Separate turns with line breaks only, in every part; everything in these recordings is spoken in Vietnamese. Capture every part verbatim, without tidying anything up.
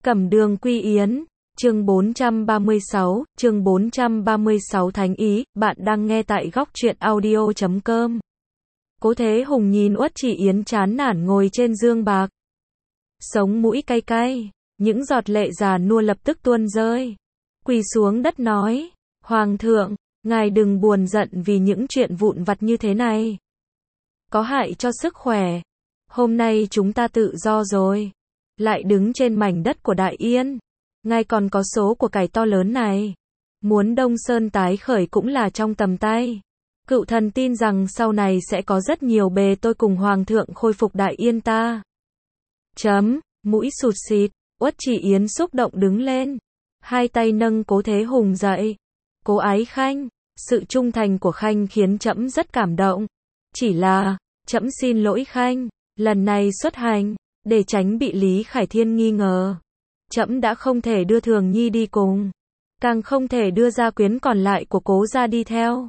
Cẩm Đường Quy Yến, chương bốn trăm ba mươi sáu, chương bốn trăm ba mươi sáu Thánh Ý, bạn đang nghe tại góc truyện audio chấm com. Cố Thế Hùng nhìn Uất Chỉ Yến chán nản ngồi trên giường bạc. Sống mũi cay cay, những giọt lệ già nua lập tức tuôn rơi. Quỳ xuống đất nói, Hoàng thượng, ngài đừng buồn giận vì những chuyện vụn vặt như thế này. Có hại cho sức khỏe. Hôm nay chúng ta tự do rồi. Lại đứng trên mảnh đất của Đại Yên. Ngài còn có số của cải to lớn này. Muốn Đông Sơn tái khởi cũng là trong tầm tay. Cựu thần tin rằng sau này sẽ có rất nhiều bề tôi cùng Hoàng thượng khôi phục Đại Yên ta. Chấm, mũi sụt xịt, Uất Chỉ Yến xúc động đứng lên. Hai tay nâng Cố Thế Hùng dậy. Cố Ái Khanh, sự trung thành của Khanh khiến trẫm rất cảm động. Chỉ là, trẫm xin lỗi Khanh, lần này xuất hành, để tránh bị Lý Khải Thiên nghi ngờ. Trẫm đã không thể đưa Thường Nhi đi cùng, càng không thể đưa gia quyến còn lại của Cố gia đi theo.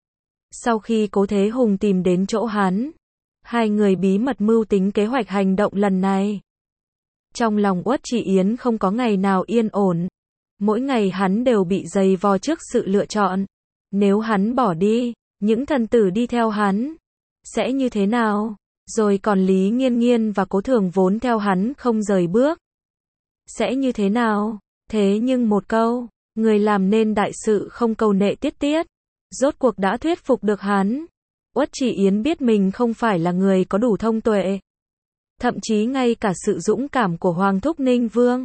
Sau khi Cố Thế Hùng tìm đến chỗ hắn, hai người bí mật mưu tính kế hoạch hành động lần này. Trong lòng Uất Chỉ Yến không có ngày nào yên ổn. Mỗi ngày hắn đều bị dày vò trước sự lựa chọn. Nếu hắn bỏ đi, những thần tử đi theo hắn sẽ như thế nào? Rồi còn Lý Nghiên Nghiên và Cố Thường vốn theo hắn không rời bước, sẽ như thế nào? Thế nhưng một câu, người làm nên đại sự không câu nệ tiết tiết, rốt cuộc đã thuyết phục được hắn. Uất Chỉ Yến biết mình không phải là người có đủ thông tuệ. Thậm chí ngay cả sự dũng cảm của Hoàng thúc Ninh Vương,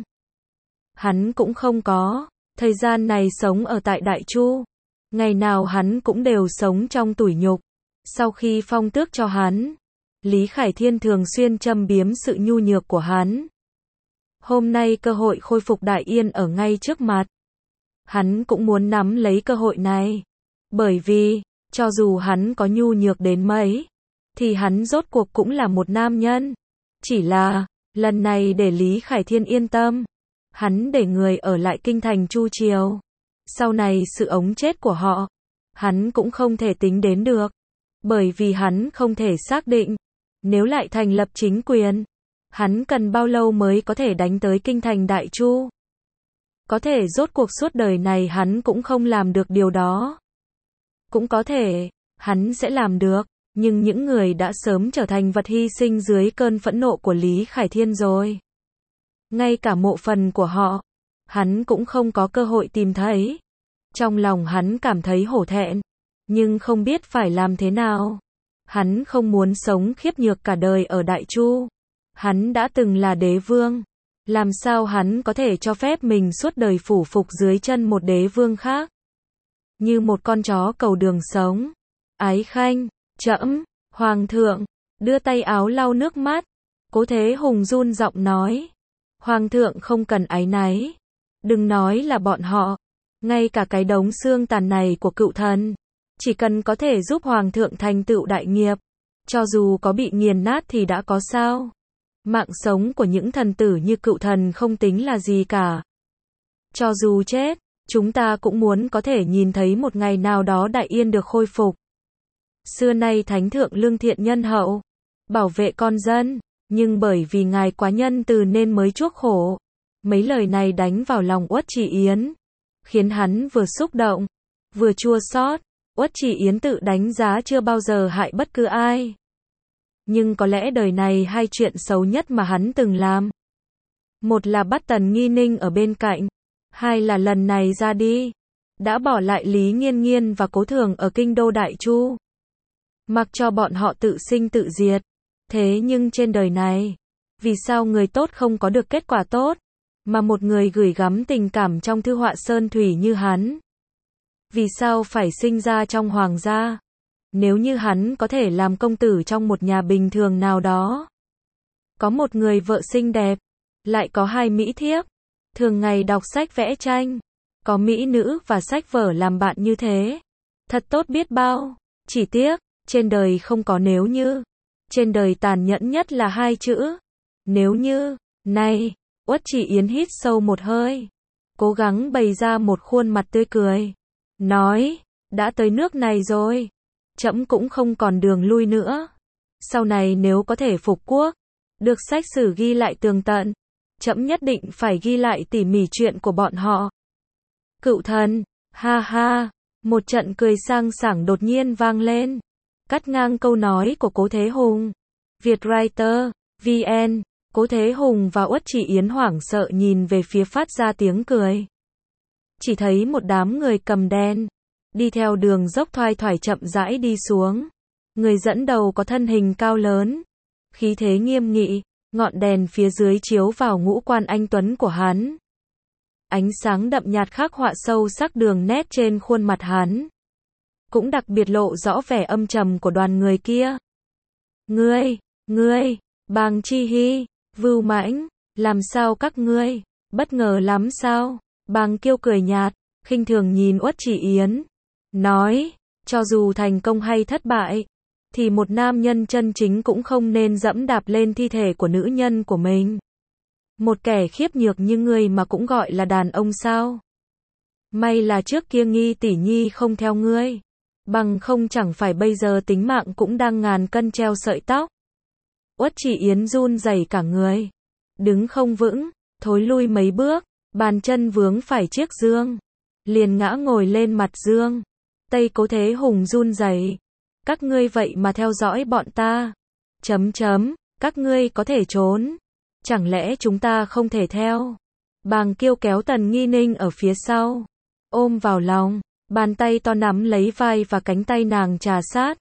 hắn cũng không có. Thời gian này sống ở tại Đại Chu, ngày nào hắn cũng đều sống trong tủi nhục. Sau khi phong tước cho hắn, Lý Khải Thiên thường xuyên châm biếm sự nhu nhược của hắn. Hôm nay cơ hội khôi phục Đại Yên ở ngay trước mặt. Hắn cũng muốn nắm lấy cơ hội này. Bởi vì, cho dù hắn có nhu nhược đến mấy, thì hắn rốt cuộc cũng là một nam nhân. Chỉ là, lần này để Lý Khải Thiên yên tâm, hắn để người ở lại kinh thành Chu Triều. Sau này sự ống chết của họ, hắn cũng không thể tính đến được. Bởi vì hắn không thể xác định, nếu lại thành lập chính quyền, hắn cần bao lâu mới có thể đánh tới kinh thành Đại Chu. Có thể rốt cuộc suốt đời này hắn cũng không làm được điều đó. Cũng có thể, hắn sẽ làm được, nhưng những người đã sớm trở thành vật hy sinh dưới cơn phẫn nộ của Lý Khải Thiên rồi. Ngay cả mộ phần của họ, hắn cũng không có cơ hội tìm thấy. Trong lòng hắn cảm thấy hổ thẹn, nhưng không biết phải làm thế nào. Hắn không muốn sống khiếp nhược cả đời ở Đại Chu. Hắn đã từng là đế vương. Làm sao hắn có thể cho phép mình suốt đời phủ phục dưới chân một đế vương khác? Như một con chó cầu đường sống. Ái Khanh, trẫm, Hoàng thượng, đưa tay áo lau nước mắt. Cố Thế Hùng run giọng nói. Hoàng thượng không cần áy náy. Đừng nói là bọn họ. Ngay cả cái đống xương tàn này của cựu thần, chỉ cần có thể giúp Hoàng thượng thành tựu đại nghiệp, cho dù có bị nghiền nát thì đã có sao. Mạng sống của những thần tử như cựu thần không tính là gì cả. Cho dù chết, chúng ta cũng muốn có thể nhìn thấy một ngày nào đó Đại Yên được khôi phục. Xưa nay Thánh thượng lương thiện nhân hậu, bảo vệ con dân, nhưng bởi vì ngài quá nhân từ nên mới chuốc khổ. Mấy lời này đánh vào lòng Uất Chỉ Yến, khiến hắn vừa xúc động, vừa chua xót. Uất Chỉ Yến tự đánh giá chưa bao giờ hại bất cứ ai. Nhưng có lẽ đời này hai chuyện xấu nhất mà hắn từng làm. Một là bắt Tần Nghi Ninh ở bên cạnh. Hai là lần này ra đi, đã bỏ lại Lý Nghiên Nghiên và Cố Thường ở kinh đô Đại Chu. Mặc cho bọn họ tự sinh tự diệt. Thế nhưng trên đời này, vì sao người tốt không có được kết quả tốt, mà một người gửi gắm tình cảm trong thư họa sơn thủy như hắn? Vì sao phải sinh ra trong hoàng gia? Nếu như hắn có thể làm công tử trong một nhà bình thường nào đó, có một người vợ xinh đẹp, lại có hai mỹ thiếp, thường ngày đọc sách vẽ tranh, có mỹ nữ và sách vở làm bạn như thế, thật tốt biết bao. Chỉ tiếc, trên đời không có nếu như. Trên đời tàn nhẫn nhất là hai chữ, nếu như. Này, Uất Chỉ Yến hít sâu một hơi, cố gắng bày ra một khuôn mặt tươi cười, nói, đã tới nước này rồi, trẫm cũng không còn đường lui nữa. Sau này nếu có thể phục quốc, được sách sử ghi lại tường tận, trẫm nhất định phải ghi lại tỉ mỉ chuyện của bọn họ. Cựu thần, ha ha, một trận cười sang sảng đột nhiên vang lên, cắt ngang câu nói của Cố Thế Hùng. Vietwriter, vê en, Cố Thế Hùng và Uất Chỉ Yến hoảng sợ nhìn về phía phát ra tiếng cười. Chỉ thấy một đám người cầm đèn, đi theo đường dốc thoai thoải chậm rãi đi xuống. Người dẫn đầu có thân hình cao lớn, khí thế nghiêm nghị, ngọn đèn phía dưới chiếu vào ngũ quan anh tuấn của hắn. Ánh sáng đậm nhạt khắc họa sâu sắc đường nét trên khuôn mặt hắn, cũng đặc biệt lộ rõ vẻ âm trầm của đoàn người kia. Ngươi, ngươi, Bàng Chi Hy, Vưu Mãnh, làm sao các ngươi, bất ngờ lắm sao? Bàng Kiêu cười nhạt, khinh thường nhìn Uất Chỉ Yến, nói, cho dù thành công hay thất bại, thì một nam nhân chân chính cũng không nên dẫm đạp lên thi thể của nữ nhân của mình. Một kẻ khiếp nhược như ngươi mà cũng gọi là đàn ông sao? May là trước kia Nghi tỷ nhi không theo ngươi, bằng không chẳng phải bây giờ tính mạng cũng đang ngàn cân treo sợi tóc. Uất Chỉ Yến run rẩy cả người, đứng không vững, thối lui mấy bước, bàn chân vướng phải chiếc dương, liền ngã ngồi lên mặt dương. Tay Cố Thế Hùng run rẩy, các ngươi vậy mà theo dõi bọn ta? Chấm chấm, các ngươi có thể trốn, chẳng lẽ chúng ta không thể theo? Bàng Kiêu kéo Tần Nghi Ninh ở phía sau, ôm vào lòng, bàn tay to nắm lấy vai và cánh tay nàng trà sát.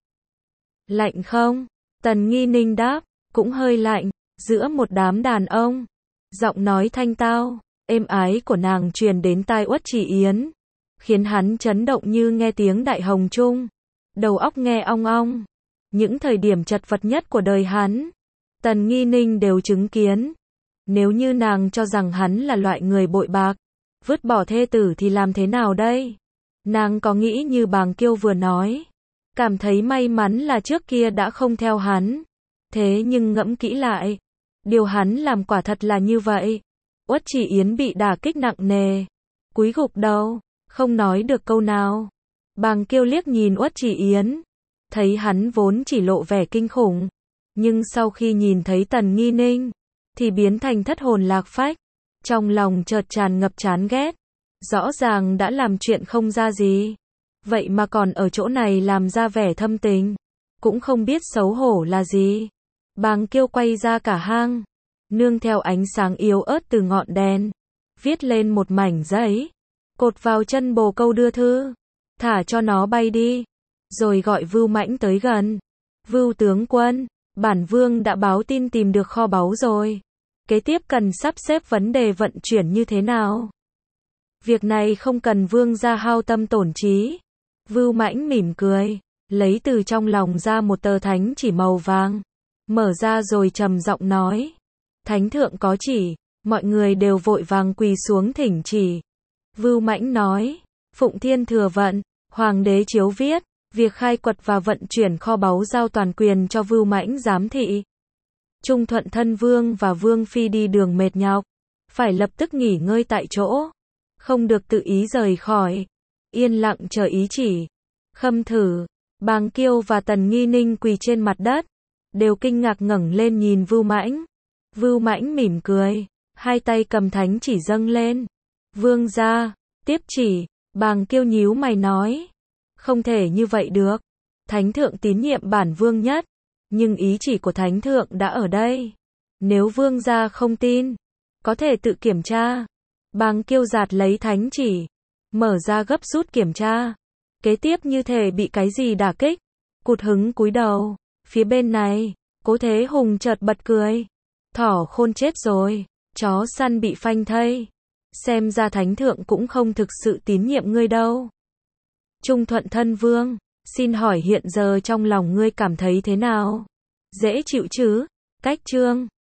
Lạnh không? Tần Nghi Ninh đáp, cũng hơi lạnh. Giữa một đám đàn ông, giọng nói thanh tao, êm ái của nàng truyền đến tai Uất Chỉ Yến, khiến hắn chấn động như nghe tiếng đại hồng trung, đầu óc nghe ong ong. Những thời điểm chật vật nhất của đời hắn, Tần Nghi Ninh đều chứng kiến. Nếu như nàng cho rằng hắn là loại người bội bạc, vứt bỏ thê tử thì làm thế nào đây? Nàng có nghĩ như Bàng Kiêu vừa nói, cảm thấy may mắn là trước kia đã không theo hắn. Thế nhưng ngẫm kỹ lại, điều hắn làm quả thật là như vậy. Uất Chỉ Yến bị đả kích nặng nề, cúi gục đầu, không nói được câu nào. Bàng Kiêu liếc nhìn Uất Chỉ Yến, thấy hắn vốn chỉ lộ vẻ kinh khủng, nhưng sau khi nhìn thấy Tần Nghi Ninh, thì biến thành thất hồn lạc phách, trong lòng chợt tràn ngập chán ghét. Rõ ràng đã làm chuyện không ra gì, vậy mà còn ở chỗ này làm ra vẻ thâm tình, cũng không biết xấu hổ là gì. Bàng Kiêu quay ra cả hang, nương theo ánh sáng yếu ớt từ ngọn đèn, viết lên một mảnh giấy, cột vào chân bồ câu đưa thư, thả cho nó bay đi, rồi gọi Vưu Mãnh tới gần. Vưu tướng quân, bản vương đã báo tin tìm được kho báu rồi. Kế tiếp cần sắp xếp vấn đề vận chuyển như thế nào? Việc này không cần vương gia hao tâm tổn trí. Vưu Mãnh mỉm cười, lấy từ trong lòng ra một tờ thánh chỉ màu vàng, mở ra rồi trầm giọng nói. Thánh thượng có chỉ, mọi người đều vội vàng quỳ xuống thỉnh chỉ. Vưu Mãnh nói, Phụng Thiên thừa vận, Hoàng đế chiếu viết, việc khai quật và vận chuyển kho báu giao toàn quyền cho Vưu Mãnh giám thị. Trung Thuận thân vương và vương phi đi đường mệt nhọc, phải lập tức nghỉ ngơi tại chỗ, không được tự ý rời khỏi, yên lặng chờ ý chỉ. Khâm Thử, Bàng Kiêu và Tần Nghi Ninh quỳ trên mặt đất, đều kinh ngạc ngẩng lên nhìn Vưu Mãnh. Vưu Mãnh mỉm cười, hai tay cầm thánh chỉ dâng lên. Vương gia, tiếp chỉ. Bàng Kiêu nhíu mày nói, không thể như vậy được. Thánh thượng tín nhiệm bản vương nhất, nhưng ý chỉ của thánh thượng đã ở đây. Nếu vương gia không tin, có thể tự kiểm tra. Bàng Kiêu giạt lấy thánh chỉ, mở ra gấp rút kiểm tra. Kế tiếp như thể bị cái gì đả kích, cụt hứng cúi đầu. Phía bên này, Cố Thế Hùng chợt bật cười. Thỏ khôn chết rồi, chó săn bị phanh thây. Xem ra thánh thượng cũng không thực sự tín nhiệm ngươi đâu. Trung Thuận thân vương, xin hỏi hiện giờ trong lòng ngươi cảm thấy thế nào? Dễ chịu chứ? Cách chương